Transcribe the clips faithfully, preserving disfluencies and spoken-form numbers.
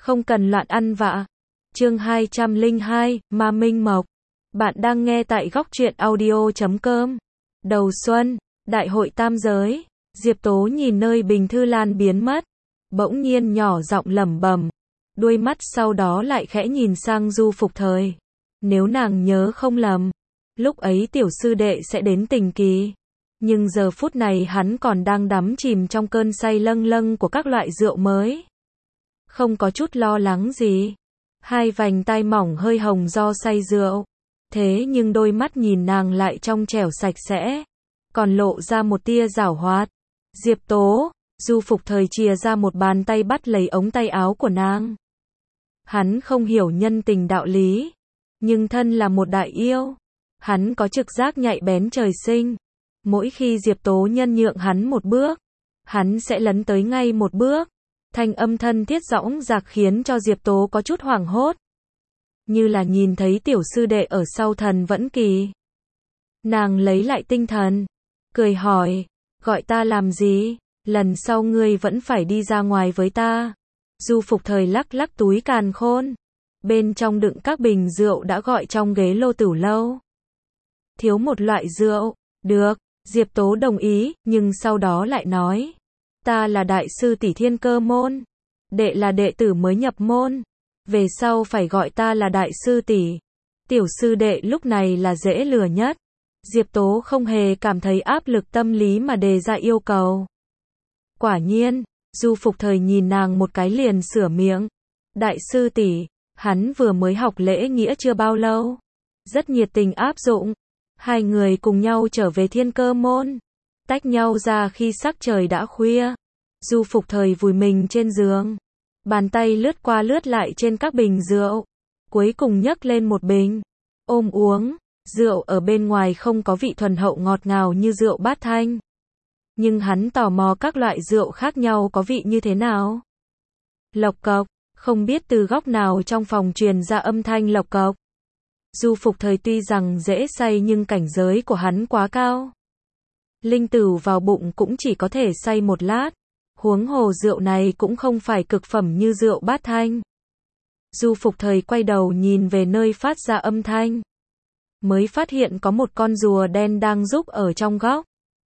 Không cần loạn ăn vạ. Chương hai trăm lẻ hai, Ma Minh Mộc. Bạn đang nghe tại góc truyện audio chấm com. Đầu xuân, đại hội tam giới. Diệp Tố nhìn nơi bình thư lan biến mất, bỗng nhiên nhỏ giọng lẩm bẩm, đuôi mắt sau đó lại khẽ nhìn sang Du Phục Thời. Nếu nàng nhớ không lầm, lúc ấy tiểu sư đệ sẽ đến Tình Kỳ, nhưng giờ phút này hắn còn đang đắm chìm trong cơn say lâng lâng của các loại rượu mới. Không có chút lo lắng gì. Hai vành tai mỏng hơi hồng do say rượu. Thế nhưng đôi mắt nhìn nàng lại trong trẻo sạch sẽ, còn lộ ra một tia giảo hoạt. Diệp Tố, Du Phục Thời chìa ra một bàn tay bắt lấy ống tay áo của nàng. Hắn không hiểu nhân tình đạo lý, nhưng thân là một đại yêu, hắn có trực giác nhạy bén trời sinh. Mỗi khi Diệp Tố nhân nhượng hắn một bước, hắn sẽ lấn tới ngay một bước. Thanh âm thân thiết dõng dạc khiến cho Diệp Tố có chút hoảng hốt, như là nhìn thấy tiểu sư đệ ở sau Thần Vẫn Kỳ. Nàng lấy lại tinh thần, cười hỏi, gọi ta làm gì, lần sau ngươi vẫn phải đi ra ngoài với ta. Du Phục Thời lắc lắc túi càn khôn, bên trong đựng các bình rượu đã gọi trong ghế lô tửu lâu. Thiếu một loại rượu, được, Diệp Tố đồng ý, nhưng sau đó lại nói, ta là đại sư tỷ Thiên Cơ môn, đệ là đệ tử mới nhập môn, về sau phải gọi ta là đại sư tỷ. Tiểu sư đệ lúc này là dễ lừa nhất. Diệp Tố không hề cảm thấy áp lực tâm lý mà đề ra yêu cầu. Quả nhiên, Du Phục Thời nhìn nàng một cái liền sửa miệng. Đại sư tỷ, hắn vừa mới học lễ nghĩa chưa bao lâu, rất nhiệt tình áp dụng. Hai người cùng nhau trở về Thiên Cơ môn, tách nhau ra khi sắc trời đã khuya. Du Phục Thời vùi mình trên giường, bàn tay lướt qua lướt lại trên các bình rượu, cuối cùng nhấc lên một bình, ôm uống. Rượu ở bên ngoài không có vị thuần hậu ngọt ngào như rượu Bát Thanh, nhưng hắn tò mò các loại rượu khác nhau có vị như thế nào. Lộc cộc, không biết từ góc nào trong phòng truyền ra âm thanh lộc cộc. Du Phục Thời tuy rằng dễ say nhưng cảnh giới của hắn quá cao. Linh tửu vào bụng cũng chỉ có thể say một lát, huống hồ rượu này cũng không phải cực phẩm như rượu Bát Thanh. Du Phục Thời quay đầu nhìn về nơi phát ra âm thanh, mới phát hiện có một con rùa đen đang rúc ở trong góc.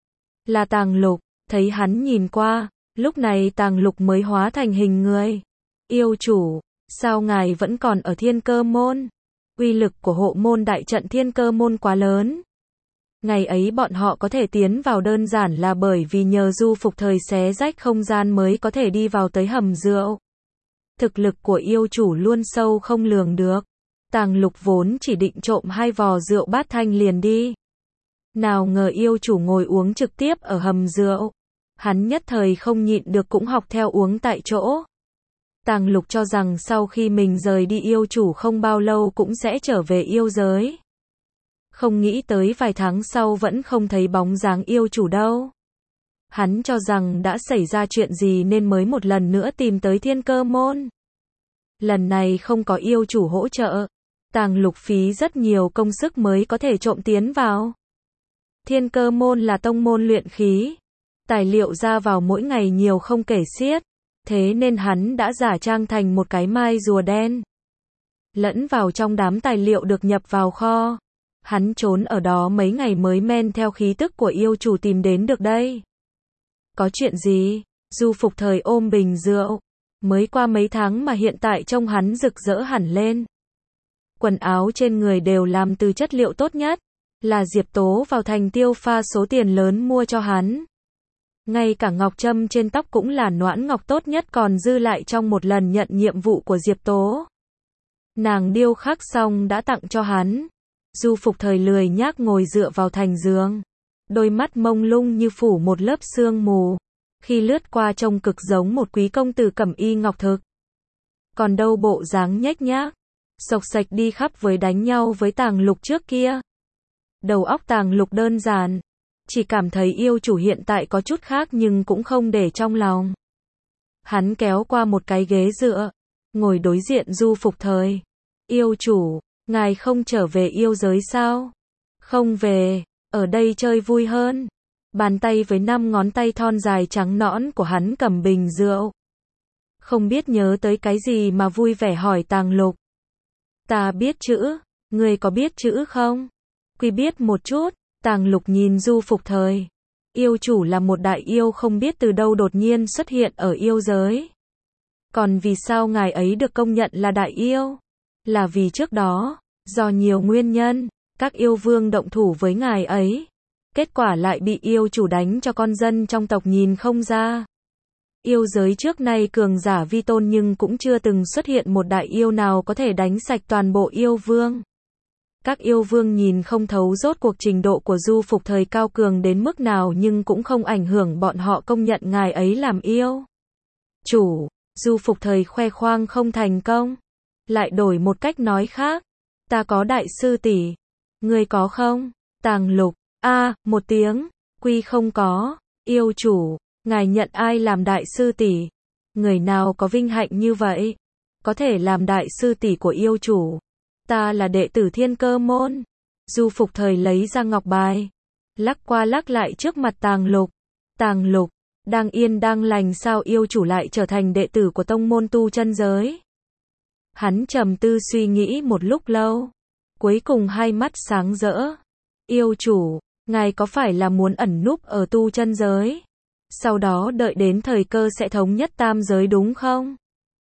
Là Tàng Lục. Thấy hắn nhìn qua, lúc này Tàng Lục mới hóa thành hình người. Yêu chủ, sao ngài vẫn còn ở Thiên Cơ môn? Uy lực của hộ môn đại trận Thiên Cơ môn quá lớn. Ngày ấy bọn họ có thể tiến vào đơn giản là bởi vì nhờ Du Phục Thời xé rách không gian mới có thể đi vào tới hầm rượu. Thực lực của yêu chủ luôn sâu không lường được. Tàng Lục vốn chỉ định trộm hai vò rượu Bát Thanh liền đi. Nào ngờ yêu chủ ngồi uống trực tiếp ở hầm rượu. Hắn nhất thời không nhịn được cũng học theo uống tại chỗ. Tàng Lục cho rằng sau khi mình rời đi yêu chủ không bao lâu cũng sẽ trở về yêu giới. Không nghĩ tới vài tháng sau vẫn không thấy bóng dáng yêu chủ đâu. Hắn cho rằng đã xảy ra chuyện gì nên mới một lần nữa tìm tới Thiên Cơ môn. Lần này không có yêu chủ hỗ trợ, Tàng Lục phí rất nhiều công sức mới có thể trộm tiến vào. Thiên Cơ môn là tông môn luyện khí, tài liệu ra vào mỗi ngày nhiều không kể xiết, thế nên hắn đã giả trang thành một cái mai rùa đen, lẫn vào trong đám tài liệu được nhập vào kho. Hắn trốn ở đó mấy ngày mới men theo khí tức của yêu chủ tìm đến được đây. Có chuyện gì? Du Phục Thời ôm bình rượu, mới qua mấy tháng mà hiện tại trông hắn rực rỡ hẳn lên. Quần áo trên người đều làm từ chất liệu tốt nhất, là Diệp Tố vào thành tiêu pha số tiền lớn mua cho hắn. Ngay cả ngọc trâm trên tóc cũng là noãn ngọc tốt nhất còn dư lại trong một lần nhận nhiệm vụ của Diệp Tố. Nàng điêu khắc xong đã tặng cho hắn. Du Phục Thời lười nhác ngồi dựa vào thành giường, đôi mắt mông lung như phủ một lớp sương mù, khi lướt qua trông cực giống một quý công tử cẩm y ngọc thực. Còn đâu bộ dáng nhếch nhác, xộc xệch đi khắp với đánh nhau với Tàng Lục trước kia. Đầu óc Tàng Lục đơn giản, chỉ cảm thấy yêu chủ hiện tại có chút khác nhưng cũng không để trong lòng. Hắn kéo qua một cái ghế dựa, ngồi đối diện Du Phục Thời. Yêu chủ, ngài không trở về yêu giới sao? Không về, ở đây chơi vui hơn. Bàn tay với năm ngón tay thon dài trắng nõn của hắn cầm bình rượu. không biết nhớ tới cái gì mà vui vẻ hỏi Tàng Lục. Ta biết chữ, ngươi có biết chữ không? Quy biết một chút. Tàng Lục nhìn Du Phục Thời. Yêu chủ là một đại yêu không biết từ đâu đột nhiên xuất hiện ở yêu giới. Còn vì sao ngài ấy được công nhận là đại yêu? Là vì trước đó, do nhiều nguyên nhân, các yêu vương động thủ với ngài ấy. Kết quả lại bị yêu chủ đánh cho con dân trong tộc nhìn không ra. Yêu giới trước nay cường giả vi tôn nhưng cũng chưa từng xuất hiện một đại yêu nào có thể đánh sạch toàn bộ yêu vương. Các yêu vương nhìn không thấu rốt cuộc trình độ của Du Phục Thời cao cường đến mức nào nhưng cũng không ảnh hưởng bọn họ công nhận ngài ấy làm yêu chủ. Du Phục Thời khoe khoang không thành công. Lại đổi một cách nói khác. Ta có đại sư tỷ. Ngươi có không? Tàng Lục. A, một tiếng. Quy không có. Yêu chủ. Ngài nhận ai làm đại sư tỷ? Người nào có vinh hạnh như vậy? Có thể làm đại sư tỷ của yêu chủ. Ta là đệ tử Thiên Cơ môn. Du Phục Thời lấy ra ngọc bài. Lắc qua lắc lại trước mặt Tàng Lục. Tàng Lục. Đang yên đang lành sao yêu chủ lại trở thành đệ tử của tông môn tu chân giới? Hắn trầm tư suy nghĩ một lúc lâu. Cuối cùng hai mắt sáng rỡ. Yêu chủ, ngài có phải là muốn ẩn núp ở tu chân giới? Sau đó đợi đến thời cơ sẽ thống nhất tam giới đúng không?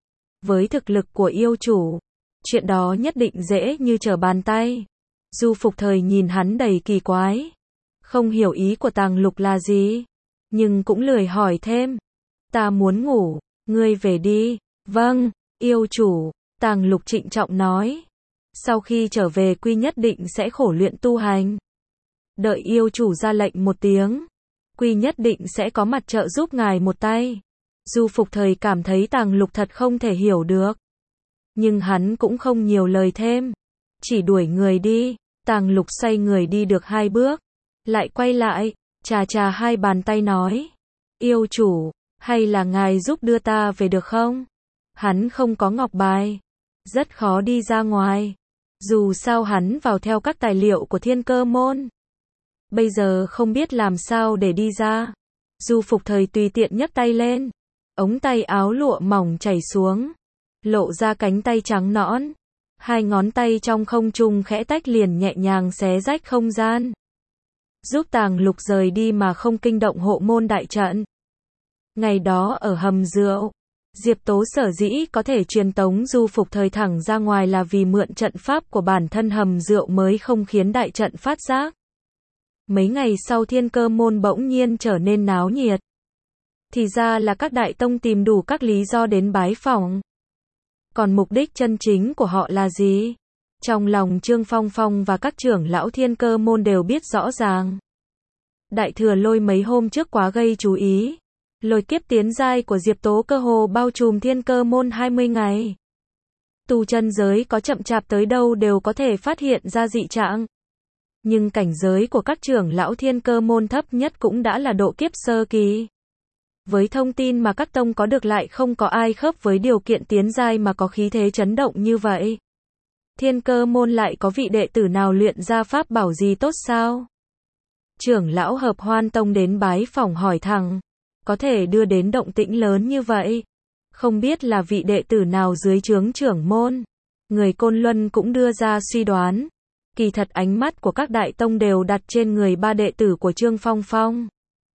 Với thực lực của yêu chủ, chuyện đó nhất định dễ như trở bàn tay. Du Phục Thời nhìn hắn đầy kỳ quái. Không hiểu ý của Tàng Lục là gì. Nhưng cũng lười hỏi thêm. Ta muốn ngủ, ngươi về đi. Vâng, yêu chủ. Tàng Lục trịnh trọng nói. Sau khi trở về Quy nhất định sẽ khổ luyện tu hành. Đợi yêu chủ ra lệnh một tiếng. Quy nhất định sẽ có mặt trợ giúp ngài một tay. Du Phục Thời cảm thấy Tàng Lục thật không thể hiểu được. Nhưng hắn cũng không nhiều lời thêm. Chỉ đuổi người đi. Tàng Lục xoay người đi được hai bước. Lại quay lại. Chà chà hai bàn tay nói. Yêu chủ. Hay là ngài giúp đưa ta về được không? Hắn không có ngọc bài. Rất khó đi ra ngoài. Dù sao hắn vào theo các tài liệu của Thiên Cơ môn. Bây giờ không biết làm sao để đi ra. Du Phục Thời tùy tiện nhấc tay lên. Ống tay áo lụa mỏng chảy xuống. Lộ ra cánh tay trắng nõn. Hai ngón tay trong không trung khẽ tách liền nhẹ nhàng xé rách không gian. Giúp Tàng Lục rời đi mà không kinh động hộ môn đại trận. Ngày đó ở hầm rượu. Diệp Tố sở dĩ có thể truyền tống Du Phục Thời thẳng ra ngoài là vì mượn trận pháp của bản thân hầm rượu mới không khiến đại trận phát giác. Mấy ngày sau Thiên Cơ môn bỗng nhiên trở nên náo nhiệt. Thì ra là các đại tông tìm đủ các lý do đến bái phỏng. Còn mục đích chân chính của họ là gì? Trong lòng Trương Phong Phong và các trưởng lão Thiên Cơ môn đều biết rõ ràng. Đại thừa lôi mấy hôm trước quá gây chú ý. Lôi kiếp tiến giai của Diệp Tố cơ hồ bao trùm Thiên Cơ môn hai mươi ngày. Tu chân giới có chậm chạp tới đâu đều có thể phát hiện ra dị trạng. Nhưng cảnh giới của các trưởng lão Thiên Cơ môn thấp nhất cũng đã là độ kiếp sơ kỳ. Với thông tin mà các tông có được lại không có ai khớp với điều kiện tiến giai mà có khí thế chấn động như vậy. Thiên Cơ môn lại có vị đệ tử nào luyện ra pháp bảo gì tốt sao? Trưởng lão Hợp Hoan tông đến bái phỏng hỏi thẳng. Có thể đưa đến động tĩnh lớn như vậy. Không biết là vị đệ tử nào dưới trướng trưởng môn. Người Côn Luân cũng đưa ra suy đoán. Kỳ thật ánh mắt của các đại tông đều đặt trên người ba đệ tử của Trương Phong Phong.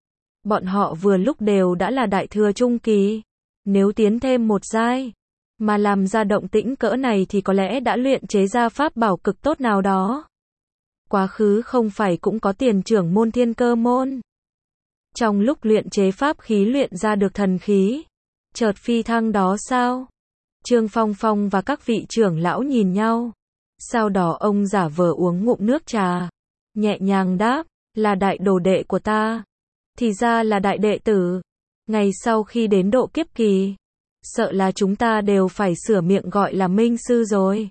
Bọn họ vừa lúc đều đã là đại thừa trung kỳ. Nếu tiến thêm một giai, mà làm ra động tĩnh cỡ này thì có lẽ đã luyện chế ra pháp bảo cực tốt nào đó. Quá khứ không phải cũng có tiền trưởng môn Thiên Cơ môn. Trong lúc luyện chế pháp khí luyện ra được thần khí. Chợt phi thăng đó sao? Trương Phong Phong và các vị trưởng lão nhìn nhau. Sau đó ông giả vờ uống ngụm nước trà. Nhẹ nhàng đáp, là đại đồ đệ của ta. Thì ra là đại đệ tử. Ngày sau khi đến độ kiếp kỳ. Sợ là chúng ta đều phải sửa miệng gọi là minh sư rồi.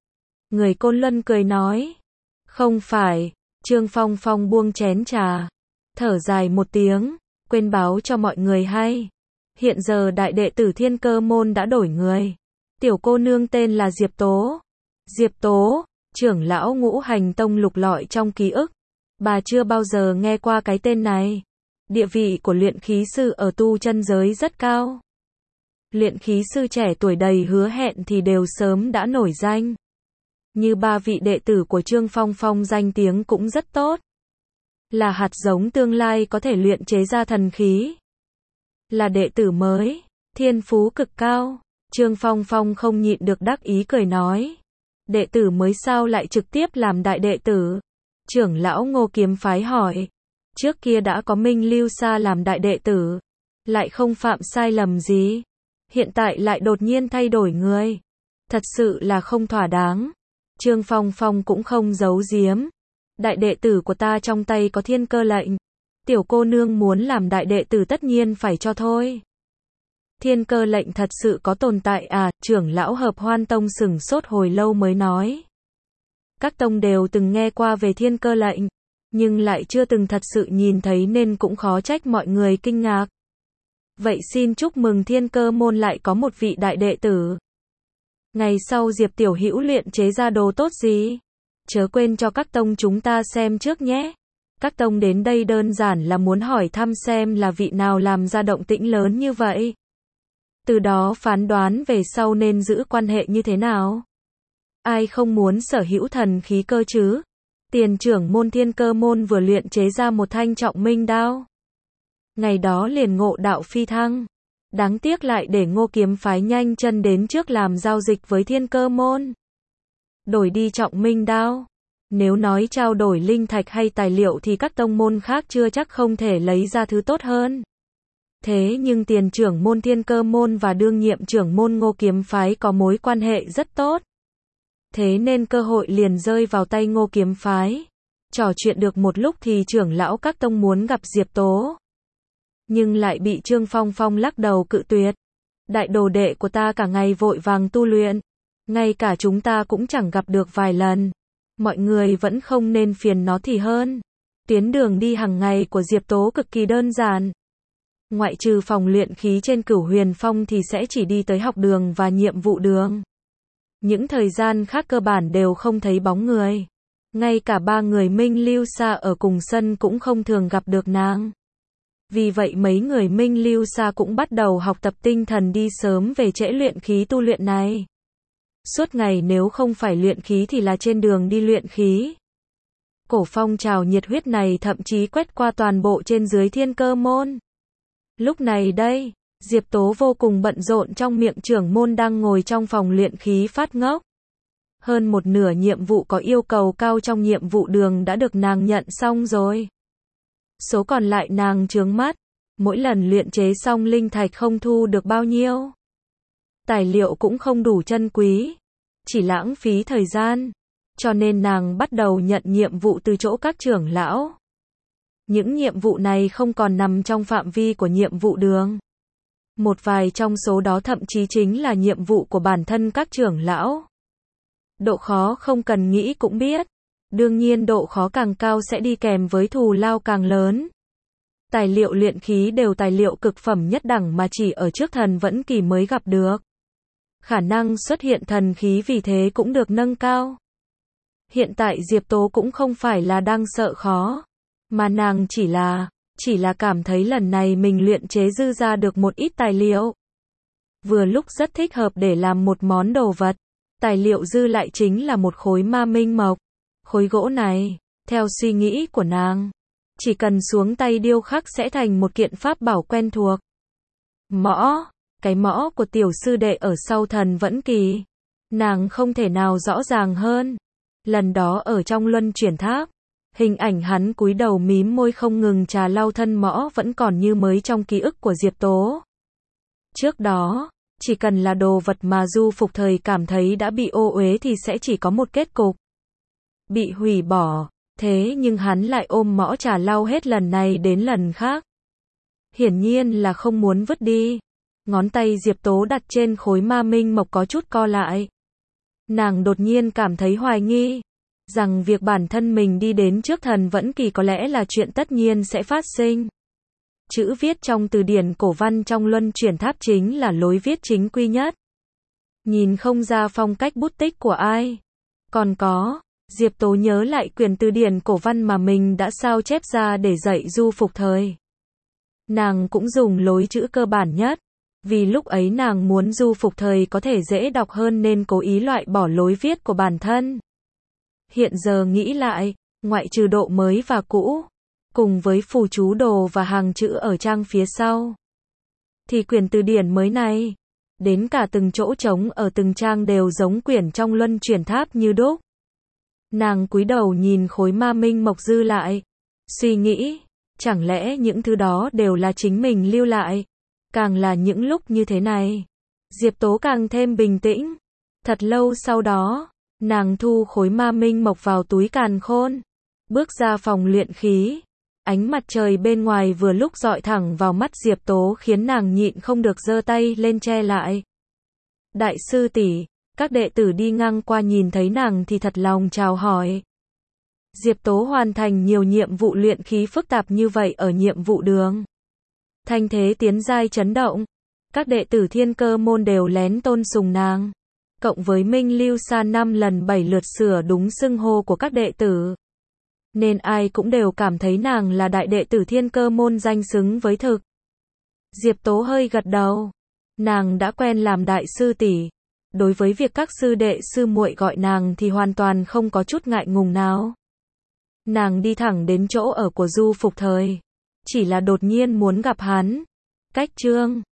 Người Côn Luân cười nói. Không phải. Trương Phong Phong buông chén trà. Thở dài một tiếng. Quên báo cho mọi người hay. Hiện giờ đại đệ tử Thiên Cơ môn đã đổi người. Tiểu cô nương tên là Diệp Tố. Diệp Tố, trưởng lão Ngũ Hành tông lục lọi trong ký ức. Bà chưa bao giờ nghe qua cái tên này. Địa vị của luyện khí sư ở tu chân giới rất cao. luyện khí sư trẻ tuổi đầy hứa hẹn thì đều sớm đã nổi danh. Như ba vị đệ tử của Trương Phong Phong danh tiếng cũng rất tốt. Là hạt giống tương lai có thể luyện chế ra thần khí. Là đệ tử mới, thiên phú cực cao. Trương Phong Phong không nhịn được đắc ý cười nói. Đệ tử mới sao lại trực tiếp làm đại đệ tử? Trưởng lão Ngô Kiếm Phái hỏi. Trước kia đã có Minh Lưu Sa làm đại đệ tử. Lại không phạm sai lầm gì. Hiện tại lại đột nhiên thay đổi người. Thật sự là không thỏa đáng. Trương Phong Phong cũng không giấu giếm. Đại đệ tử của ta trong tay có thiên cơ lệnh. Tiểu cô nương muốn làm đại đệ tử tất nhiên phải cho thôi. Thiên cơ lệnh thật sự có tồn tại à? Trưởng lão Hợp Hoan Tông sửng sốt hồi lâu mới nói. Các tông đều từng nghe qua về thiên cơ lệnh, nhưng lại chưa từng thật sự nhìn thấy nên cũng khó trách mọi người kinh ngạc. Vậy xin chúc mừng thiên cơ môn lại có một vị đại đệ tử. Ngày sau Diệp tiểu hữu luyện chế ra đồ tốt gì? Chớ quên cho các tông chúng ta xem trước nhé. Các tông đến đây đơn giản là muốn hỏi thăm xem là vị nào làm ra động tĩnh lớn như vậy. Từ đó phán đoán về sau nên giữ quan hệ như thế nào. Ai không muốn sở hữu thần khí cơ chứ? Tiền trưởng môn thiên cơ môn vừa luyện chế ra một thanh trọng minh đao. Ngày đó liền ngộ đạo phi thăng. Đáng tiếc lại để Ngô Kiếm Phái nhanh chân đến trước làm giao dịch với thiên cơ môn. Đổi đi trọng minh đao. Nếu nói trao đổi linh thạch hay tài liệu thì các tông môn khác chưa chắc không thể lấy ra thứ tốt hơn. Thế nhưng tiền trưởng môn thiên cơ môn và đương nhiệm trưởng môn Ngô Kiếm Phái có mối quan hệ rất tốt. Thế nên cơ hội liền rơi vào tay Ngô Kiếm Phái. Trò chuyện được một lúc thì trưởng lão các tông muốn gặp Diệp Tố. Nhưng lại bị Trương Phong Phong lắc đầu cự tuyệt. Đại đồ đệ của ta cả ngày vội vàng tu luyện. Ngay cả chúng ta cũng chẳng gặp được vài lần. Mọi người vẫn không nên phiền nó thì hơn. Tuyến đường đi hàng ngày của Diệp Tố cực kỳ đơn giản. Ngoại trừ phòng luyện khí trên Cửu Huyền Phong thì sẽ chỉ đi tới học đường và nhiệm vụ đường. Những thời gian khác cơ bản đều không thấy bóng người. Ngay cả ba người Minh Lưu Sa ở cùng sân cũng không thường gặp được nàng. Vì vậy mấy người Minh Lưu Sa cũng bắt đầu học tập tinh thần đi sớm về trễ luyện khí tu luyện này. Suốt ngày nếu không phải luyện khí thì là trên đường đi luyện khí. Cổ phong trào nhiệt huyết này thậm chí quét qua toàn bộ trên dưới thiên cơ môn. Lúc này đây, Diệp Tố vô cùng bận rộn trong miệng trưởng môn đang ngồi trong phòng luyện khí phát ngốc. Hơn một nửa nhiệm vụ có yêu cầu cao trong nhiệm vụ đường đã được nàng nhận xong rồi. Số còn lại nàng chướng mắt, mỗi lần luyện chế xong linh thạch không thu được bao nhiêu. Tài liệu cũng không đủ chân quý, chỉ lãng phí thời gian, cho nên nàng bắt đầu nhận nhiệm vụ từ chỗ các trưởng lão. Những nhiệm vụ này không còn nằm trong phạm vi của nhiệm vụ đường. Một vài trong số đó thậm chí chính là nhiệm vụ của bản thân các trưởng lão. Độ khó không cần nghĩ cũng biết. Đương nhiên độ khó càng cao sẽ đi kèm với thù lao càng lớn. Tài liệu luyện khí đều tài liệu cực phẩm nhất đẳng mà chỉ ở trước thần vẫn kỳ mới gặp được. Khả năng xuất hiện thần khí vì thế cũng được nâng cao. Hiện tại Diệp Tố cũng không phải là đang sợ khó, mà nàng chỉ là, chỉ là cảm thấy lần này mình luyện chế dư ra được một ít tài liệu. Vừa lúc rất thích hợp để làm một món đồ vật. Tài liệu dư lại chính là một khối ma minh mộc. Khối gỗ này, theo suy nghĩ của nàng, chỉ cần xuống tay điêu khắc sẽ thành một kiện pháp bảo quen thuộc. Mõ, cái mõ của tiểu sư đệ ở sau thần vẫn kỳ. Nàng không thể nào rõ ràng hơn. Lần đó ở trong luân chuyển tháp, hình ảnh hắn cúi đầu mím môi không ngừng trà lau thân mõ vẫn còn như mới trong ký ức của Diệp Tố. Trước đó, chỉ cần là đồ vật mà Du Phục Thời cảm thấy đã bị ô uế thì sẽ chỉ có một kết cục. Bị hủy bỏ, thế nhưng hắn lại ôm mõ trà lau hết lần này đến lần khác. Hiển nhiên là không muốn vứt đi. Ngón tay Diệp Tố đặt trên khối ma minh mộc có chút co lại. Nàng đột nhiên cảm thấy hoài nghi, rằng việc bản thân mình đi đến trước thần vẫn kỳ có lẽ là chuyện tất nhiên sẽ phát sinh. Chữ viết trong từ điển cổ văn trong luân chuyển tháp chính là lối viết chính quy nhất. Nhìn không ra phong cách bút tích của ai. Còn có, Diệp Tố nhớ lại quyển từ điển cổ văn mà mình đã sao chép ra để dạy Du Phục Thời. Nàng cũng dùng lối chữ cơ bản nhất, Vì lúc ấy nàng muốn Du Phục Thời có thể dễ đọc hơn nên cố ý loại bỏ lối viết của bản thân. Hiện giờ nghĩ lại, ngoại trừ độ mới và cũ, cùng với phù chú đồ và hàng chữ ở trang phía sau, thì quyển từ điển mới này, đến cả từng chỗ trống ở từng trang đều giống quyển trong Luân Chuyển Tháp như đúc. Nàng cúi đầu nhìn khối ma minh mộc dư lại, suy nghĩ, chẳng lẽ những thứ đó đều là chính mình lưu lại? Càng là những lúc như thế này, Diệp Tố càng thêm bình tĩnh. Thật lâu sau đó, nàng thu khối ma minh mộc vào túi càn khôn, bước ra phòng luyện khí. Ánh mặt trời bên ngoài vừa lúc dọi thẳng vào mắt Diệp Tố khiến nàng nhịn không được giơ tay lên che lại. Đại sư tỷ, các đệ tử đi ngang qua nhìn thấy nàng thì thật lòng chào hỏi. Diệp Tố hoàn thành nhiều nhiệm vụ luyện khí phức tạp như vậy ở nhiệm vụ đường. Thanh thế tiến giai chấn động. Các đệ tử Thiên Cơ môn đều lén tôn sùng nàng. Cộng với Minh Lưu Sa năm lần bảy lượt sửa đúng xưng hô của các đệ tử, nên ai cũng đều cảm thấy nàng là đại đệ tử Thiên Cơ môn danh xứng với thực. Diệp Tố hơi gật đầu. Nàng đã quen làm đại sư tỷ. Đối với việc các sư đệ sư muội gọi nàng thì hoàn toàn không có chút ngại ngùng nào. Nàng đi thẳng đến chỗ ở của Du Phục Thời. Chỉ là đột nhiên muốn gặp hắn. Cách Trương